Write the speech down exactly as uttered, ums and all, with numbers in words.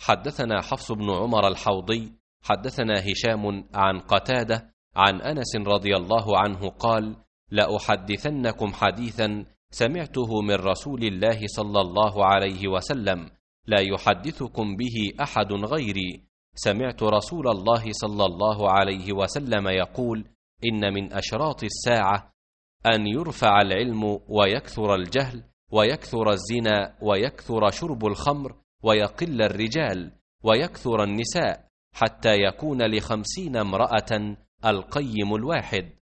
حدثنا حفص بن عمر الحوضي حدثنا هشام عن قتادة عن أنس رضي الله عنه قال: لأحدثنكم حديثا سمعته من رسول الله صلى الله عليه وسلم لا يحدثكم به أحد غيري. سمعت رسول الله صلى الله عليه وسلم يقول: إن من أشراط الساعة أن يرفع العلم ويكثر الجهل ويكثر الزنا ويكثر شرب الخمر ويقل الرجال ويكثر النساء، حتى يكون لخمسين امرأة القيم الواحد.